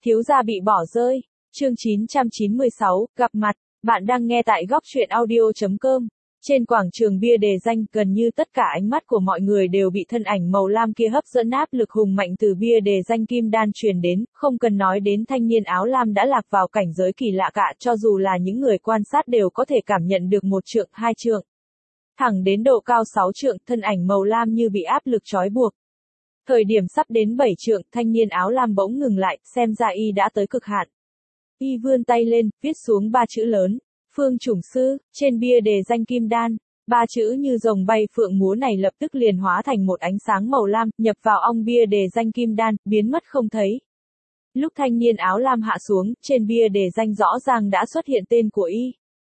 Thiếu gia bị bỏ rơi. Chương 996, gặp mặt. Bạn đang nghe tại góc truyện audio.com. Trên quảng trường bia đề danh, gần như tất cả ánh mắt của mọi người đều bị thân ảnh màu lam kia hấp dẫn, áp lực hùng mạnh từ bia đề danh kim đan truyền đến, không cần nói đến thanh niên áo lam đã lạc vào cảnh giới kỳ lạ cả, cho dù là những người quan sát đều có thể cảm nhận được 1 trượng, 2 trượng. Thẳng đến độ cao 6 trượng, thân ảnh màu lam như bị áp lực trói buộc. Thời điểm sắp đến 7 trượng, thanh niên áo lam bỗng ngừng lại, xem ra y đã tới cực hạn. Y vươn tay lên, viết xuống 3 chữ lớn, Phương Chủng Sư, trên bia đề danh kim đan. 3 chữ như rồng bay phượng múa này lập tức liền hóa thành một ánh sáng màu lam, nhập vào ong bia đề danh kim đan, biến mất không thấy. Lúc thanh niên áo lam hạ xuống, trên bia đề danh rõ ràng đã xuất hiện tên của y.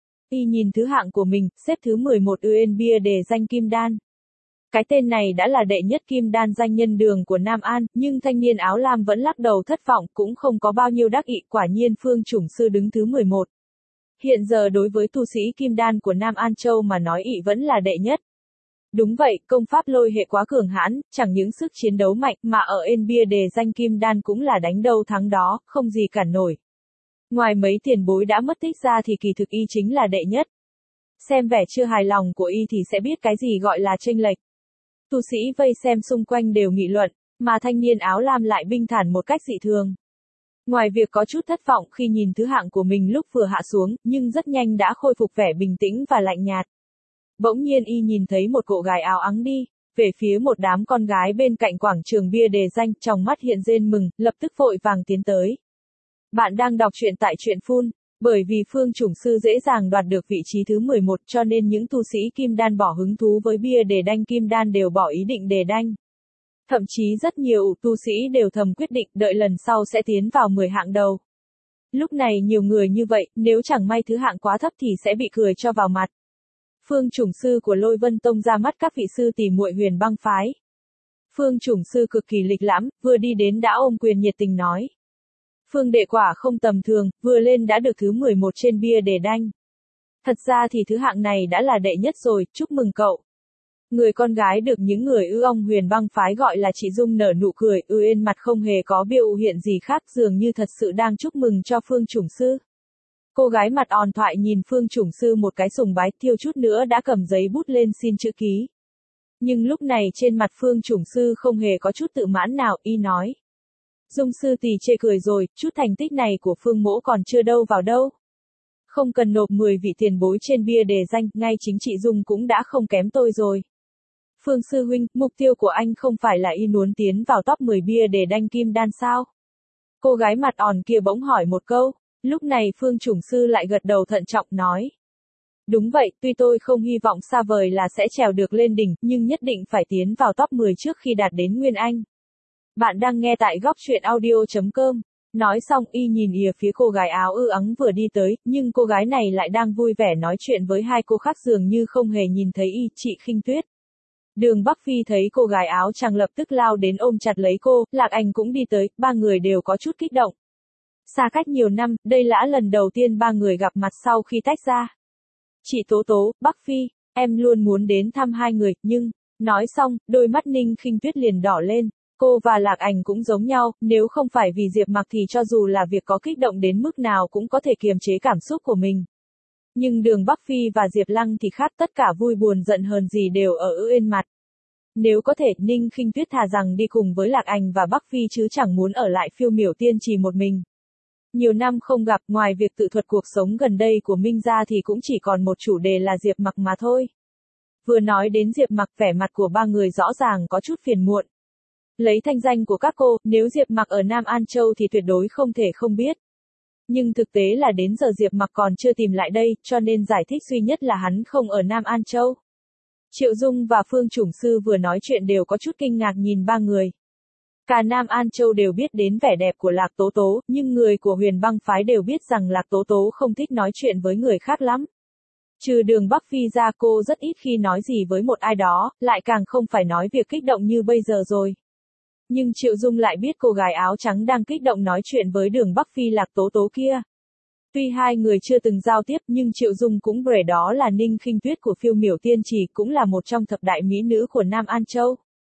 Y nhìn thứ hạng của mình, xếp thứ 11 trên bia đề danh kim đan. Cái tên này đã là đệ nhất kim đan danh nhân đường của Nam An, nhưng thanh niên áo lam vẫn lắc đầu thất vọng, cũng không có bao nhiêu đắc ý, quả nhiên Phương Chủng Sư đứng thứ 11. Hiện giờ đối với tu sĩ kim đan của Nam An Châu mà nói y vẫn là đệ nhất. Đúng vậy, công pháp lôi hệ quá cường hãn, chẳng những sức chiến đấu mạnh mà ở trên bia đề danh kim đan cũng là đánh đâu thắng đó, không gì cản nổi. Ngoài mấy tiền bối đã mất tích ra thì kỳ thực y chính là đệ nhất. Xem vẻ chưa hài lòng của y thì sẽ biết cái gì gọi là chênh lệch. Tu sĩ vây xem xung quanh đều nghị luận, mà thanh niên áo lam lại bình thản một cách dị thường. Ngoài việc có chút thất vọng khi nhìn thứ hạng của mình lúc vừa hạ xuống, nhưng rất nhanh đã khôi phục vẻ bình tĩnh và lạnh nhạt. Bỗng nhiên y nhìn thấy một cô gái áo ắng đi về phía một đám con gái bên cạnh quảng trường bia đề danh, trong mắt hiện rên mừng, lập tức vội vàng tiến tới. Bạn đang đọc truyện tại truyện Phun. Bởi vì Phương Chủng Sư dễ dàng đoạt được vị trí thứ 11 cho nên những tu sĩ kim đan bỏ hứng thú với bia đề đanh kim đan đều bỏ ý định đề đanh. Thậm chí rất nhiều tu sĩ đều thầm quyết định đợi lần sau sẽ tiến vào 10 hạng đầu. Lúc này nhiều người như vậy, nếu chẳng may thứ hạng quá thấp thì sẽ bị cười cho vào mặt. Phương Chủng Sư của Lôi Vân Tông ra mắt các vị sư tỷ muội Huyền Băng phái. Phương Chủng Sư cực kỳ lịch lãm, vừa đi đến đã ôm quyền nhiệt tình nói. Phương đệ quả không tầm thường, vừa lên đã được thứ 11 trên bia đề đanh. Thật ra thì thứ hạng này đã là đệ nhất rồi, chúc mừng cậu. Người con gái được những người ong Huyền Băng phái gọi là chị Dung nở nụ cười, trên mặt không hề có biểu hiện gì khác, dường như thật sự đang chúc mừng cho Phương Chủng Sư. Cô gái mặt òn thoại nhìn Phương Chủng Sư một cái sùng bái, thiếu chút nữa đã cầm giấy bút lên xin chữ ký. Nhưng lúc này trên mặt Phương Chủng Sư không hề có chút tự mãn nào, y nói. Dung sư tỷ chê cười rồi, chút thành tích này của Phương mỗ còn chưa đâu vào đâu. Không cần nộp 10 vị tiền bối trên bia đề danh, ngay chính chị Dung cũng đã không kém tôi rồi. Phương sư huynh, mục tiêu của anh không phải là y muốn tiến vào top 10 bia đề đanh kim đan sao? Cô gái mặt òn kia bỗng hỏi một câu, lúc này Phương Chủng Sư lại gật đầu thận trọng nói. Đúng vậy, tuy tôi không hy vọng xa vời là sẽ trèo được lên đỉnh, nhưng nhất định phải tiến vào top 10 trước khi đạt đến Nguyên Anh. Bạn đang nghe tại góc truyện audio.com. Nói xong y nhìn ìa phía cô gái áo ắng vừa đi tới, nhưng cô gái này lại đang vui vẻ nói chuyện với hai cô khác dường như không hề nhìn thấy y, chị Khinh Tuyết. Đường Bắc Phi thấy cô gái áo trắng lập tức lao đến ôm chặt lấy cô, Lạc Anh cũng đi tới, ba người đều có chút kích động. Xa cách nhiều năm, đây là lần đầu tiên ba người gặp mặt sau khi tách ra. Chị Tố Tố, Bắc Phi, em luôn muốn đến thăm hai người, nhưng, nói xong, đôi mắt Ninh Khinh Tuyết liền đỏ lên. Cô và Lạc Ảnh cũng giống nhau, nếu không phải vì Diệp Mặc thì cho dù là việc có kích động đến mức nào cũng có thể kiềm chế cảm xúc của mình. Nhưng Đường Bắc Phi và Diệp Lăng thì khác, tất cả vui buồn giận hờn gì đều ở trên mặt. Nếu có thể, Ninh Khinh Tuyết thà rằng đi cùng với Lạc Ảnh và Bắc Phi chứ chẳng muốn ở lại Phiêu Miểu Tiên Trì một mình. Nhiều năm không gặp, ngoài việc tự thuật cuộc sống gần đây của Minh ra thì cũng chỉ còn một chủ đề là Diệp Mặc mà thôi. Vừa nói đến Diệp Mặc, vẻ mặt của ba người rõ ràng có chút phiền muộn. Lấy thanh danh của các cô, nếu Diệp Mặc ở Nam An Châu thì tuyệt đối không thể không biết. Nhưng thực tế là đến giờ Diệp Mặc còn chưa tìm lại đây, cho nên giải thích duy nhất là hắn không ở Nam An Châu. Triệu Dung và Phương Chủng Sư vừa nói chuyện đều có chút kinh ngạc nhìn ba người. Cả Nam An Châu đều biết đến vẻ đẹp của Lạc Tố Tố, nhưng người của Huyền Băng phái đều biết rằng Lạc Tố Tố không thích nói chuyện với người khác lắm. Trừ Đường Bắc Phi ra, cô rất ít khi nói gì với một ai đó, lại càng không phải nói việc kích động như bây giờ rồi. Nhưng Triệu Dung lại biết cô gái áo trắng đang kích động nói chuyện với Đường Bắc Phi Lạc Tố Tố kia. Tuy hai người chưa từng giao tiếp nhưng Triệu Dung cũng vẻ đó là Ninh Khinh Tuyết của Phiêu Miểu Tiên Trì, cũng là một trong thập đại mỹ nữ của Nam An Châu.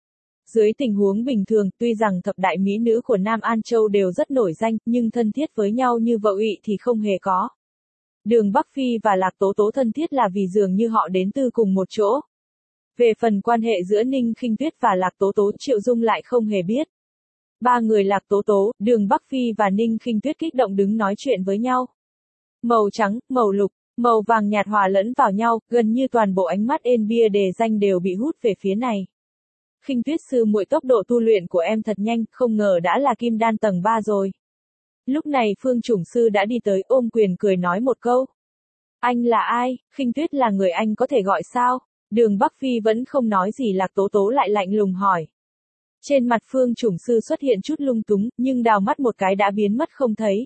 Dưới tình huống bình thường, tuy rằng thập đại mỹ nữ của Nam An Châu đều rất nổi danh, nhưng thân thiết với nhau như vợ ị thì không hề có. Đường Bắc Phi và Lạc Tố Tố thân thiết là vì dường như họ đến từ cùng một chỗ. Về phần quan hệ giữa Ninh Khinh Tuyết và Lạc Tố Tố, Triệu Dung lại không hề biết. Ba người Lạc Tố Tố, Đường Bắc Phi và Ninh Khinh Tuyết kích động đứng nói chuyện với nhau. Màu trắng, màu lục, màu vàng nhạt hòa lẫn vào nhau, gần như toàn bộ ánh mắt ên bia đề danh đều bị hút về phía này. Khinh Tuyết sư muội, tốc độ tu luyện của em thật nhanh, không ngờ đã là kim đan tầng 3 rồi. Lúc này Phương Chủng Sư đã đi tới, ôm quyền cười nói một câu. Anh là ai? Khinh Tuyết là người anh có thể gọi sao? Đường Bắc Phi vẫn không nói gì, Lạc Tố Tố lại lạnh lùng hỏi. Trên mặt Phương Chủng Sư xuất hiện chút lung túng, nhưng đào mắt một cái đã biến mất không thấy.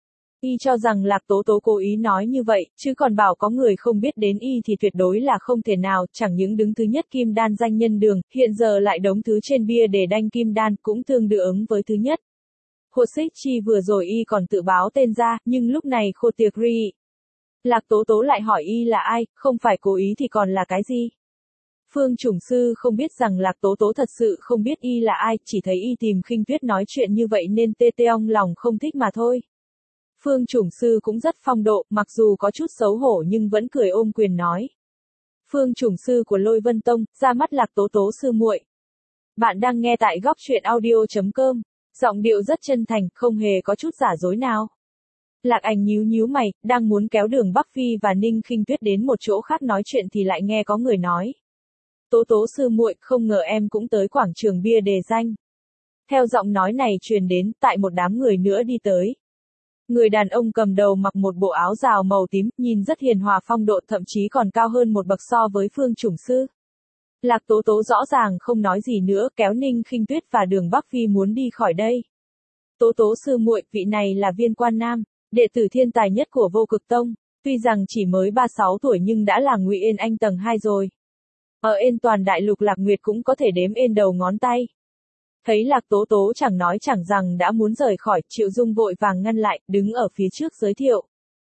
Y cho rằng Lạc Tố Tố cố ý nói như vậy, chứ còn bảo có người không biết đến y thì tuyệt đối là không thể nào, chẳng những đứng thứ nhất kim đan danh nhân đường, hiện giờ lại đống thứ trên bia để đanh kim đan, cũng tương đương ứng với thứ nhất. Hồ Xích Chi vừa rồi y còn tự báo tên ra, nhưng lúc này khô tiệc ri. Lạc Tố Tố lại hỏi y là ai, không phải cố ý thì còn là cái gì? Phương Chủng Sư không biết rằng Lạc Tố Tố thật sự không biết y là ai, chỉ thấy y tìm Khinh Tuyết nói chuyện như vậy nên tê tê ong lòng không thích mà thôi. Phương Chủng Sư cũng rất phong độ, mặc dù có chút xấu hổ nhưng vẫn cười ôm quyền nói. Phương Chủng Sư của Lôi Vân Tông, ra mắt Lạc Tố Tố sư muội. Bạn đang nghe tại góc truyện audio.com, giọng điệu rất chân thành, không hề có chút giả dối nào. Lạc Ảnh nhíu nhíu mày, đang muốn kéo Đường Bắc Phi và Ninh Khinh Tuyết đến một chỗ khác nói chuyện thì lại nghe có người nói. Tố Tố sư muội, không ngờ em cũng tới quảng trường bia đề danh. Theo giọng nói này truyền đến, tại một đám người nữa đi tới. Người đàn ông cầm đầu mặc một bộ áo rào màu tím, nhìn rất hiền hòa phong độ, thậm chí còn cao hơn một bậc so với Phương Chủng Sư. Lạc Tố Tố rõ ràng không nói gì nữa, kéo Ninh Khinh Tuyết và Đường Bắc Phi muốn đi khỏi đây. Tố Tố sư muội, vị này là Viên Quan Nam, đệ tử thiên tài nhất của Vô Cực Tông, tuy rằng chỉ mới 36 tuổi nhưng đã là Ngụy Yên Anh tầng 2 rồi. Ở Yên toàn đại lục Lạc Nguyệt cũng có thể đếm ên đầu ngón tay. Thấy Lạc Tố Tố chẳng nói chẳng rằng đã muốn rời khỏi, Triệu Dung vội vàng ngăn lại, đứng ở phía trước giới thiệu.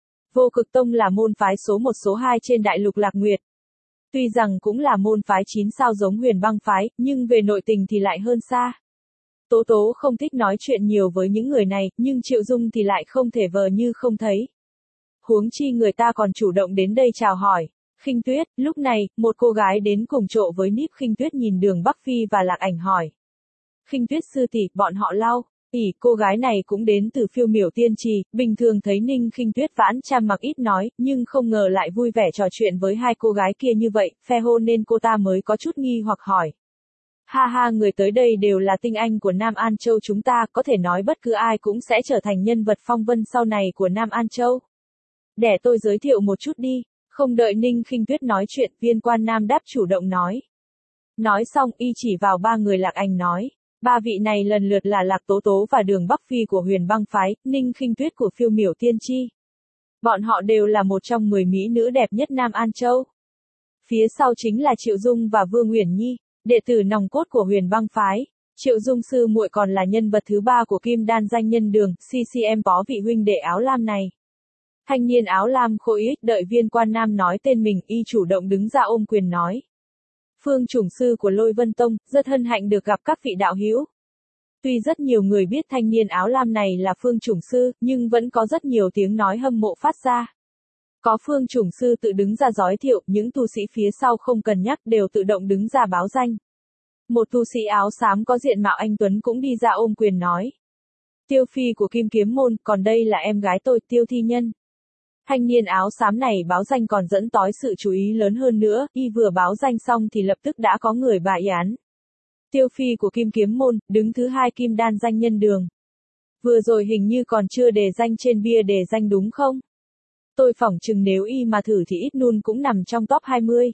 Vô Cực Tông là môn phái số 1 số 2 trên đại lục Lạc Nguyệt. Tuy rằng cũng là môn phái 9 sao giống Huyền Băng phái, nhưng về nội tình thì lại hơn xa. Tố Tố không thích nói chuyện nhiều với những người này, nhưng Triệu Dung thì lại không thể vờ như không thấy. Huống chi người ta còn chủ động đến đây chào hỏi. Khinh Tuyết, lúc này, một cô gái đến cùng chỗ với Níp Khinh Tuyết nhìn Đường Bắc Phi và Lạc Ảnh hỏi. Khinh Tuyết sư tỷ, bọn họ lau. Cô gái này cũng đến từ Phiêu Miểu Tiên Trì, bình thường thấy Ninh Khinh Tuyết vãn chăm mặc ít nói, nhưng không ngờ lại vui vẻ trò chuyện với hai cô gái kia như vậy, phe hôn nên cô ta mới có chút nghi hoặc hỏi. Ha ha, người tới đây đều là tinh anh của Nam An Châu chúng ta, có thể nói bất cứ ai cũng sẽ trở thành nhân vật phong vân sau này của Nam An Châu. Để tôi giới thiệu một chút đi. Không đợi Ninh Khinh Tuyết nói chuyện, Viên Quan Nam đáp chủ động nói. Nói xong, y chỉ vào ba người Lạc Ảnh nói. Ba vị này lần lượt là Lạc Tố Tố và Đường Bắc Phi của Huyền Băng phái, Ninh Khinh Tuyết của Phiêu Miểu Tiên Chi. Bọn họ đều là một trong 10 mỹ nữ đẹp nhất Nam An Châu. Phía sau chính là Triệu Dung và Vương Uyển Nhi, đệ tử nòng cốt của Huyền Băng phái. Triệu Dung sư muội còn là nhân vật thứ 3 của Kim Đan danh nhân Đường, CCM có vị huynh đệ áo lam này. Thanh niên áo lam khôi ích đợi Viên Quan Nam nói tên mình, y chủ động đứng ra ôm quyền nói. Phương Chủng Sư của Lôi Vân Tông, rất hân hạnh được gặp các vị đạo hữu. Tuy rất nhiều người biết thanh niên áo lam này là Phương Chủng Sư, nhưng vẫn có rất nhiều tiếng nói hâm mộ phát ra. Có Phương Chủng Sư tự đứng ra giới thiệu, những tu sĩ phía sau không cần nhắc đều tự động đứng ra báo danh. Một tu sĩ áo xám có diện mạo anh tuấn cũng đi ra ôm quyền nói. Tiêu phi của Kim Kiếm môn, còn đây là em gái tôi, Tiêu Thi Nhân. Thanh niên áo xám này báo danh còn dẫn tới sự chú ý lớn hơn nữa, y vừa báo danh xong thì lập tức đã có người bạ yán. Tiêu phi của Kim Kiếm môn, đứng thứ 2 Kim Đan danh nhân Đường. Vừa rồi hình như còn chưa đề danh trên bia đề danh đúng không? Tôi phỏng chừng nếu y mà thử thì ít nun cũng nằm trong top 20.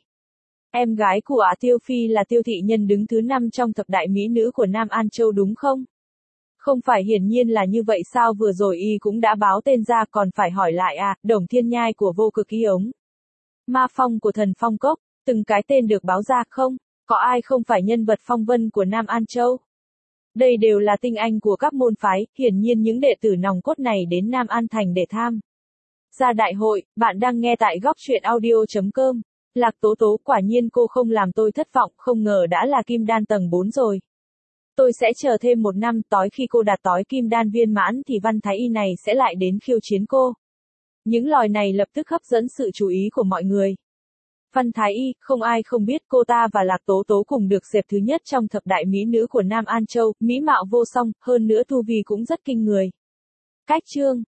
Em gái của Tiêu phi là Tiêu Thị Nhân, đứng thứ 5 trong thập đại mỹ nữ của Nam An Châu đúng không? Không phải hiển nhiên là như vậy sao, vừa rồi y cũng đã báo tên ra, còn phải hỏi lại à, Đồng Thiên Nhai của Vô Cực Y ống. Ma Phong của Thần Phong Cốc, từng cái tên được báo ra không? Có ai không phải nhân vật phong vân của Nam An Châu? Đây đều là tinh anh của các môn phái, hiển nhiên những đệ tử nòng cốt này đến Nam An Thành để tham gia đại hội. Bạn đang nghe tại góc truyện audio.com. Lạc Tố Tố, quả nhiên cô không làm tôi thất vọng, không ngờ đã là Kim Đan tầng 4 rồi. Tôi sẽ chờ thêm 1 năm, tối khi cô đạt tối kim đan viên mãn thì Văn Thái Y này sẽ lại đến khiêu chiến cô. Những lời này lập tức hấp dẫn sự chú ý của mọi người. Văn Thái Y, không ai không biết cô ta và Lạc Tố Tố cùng được xếp thứ nhất trong thập đại mỹ nữ của Nam An Châu, mỹ mạo vô song, hơn nữa tu vi cũng rất kinh người. Cách chương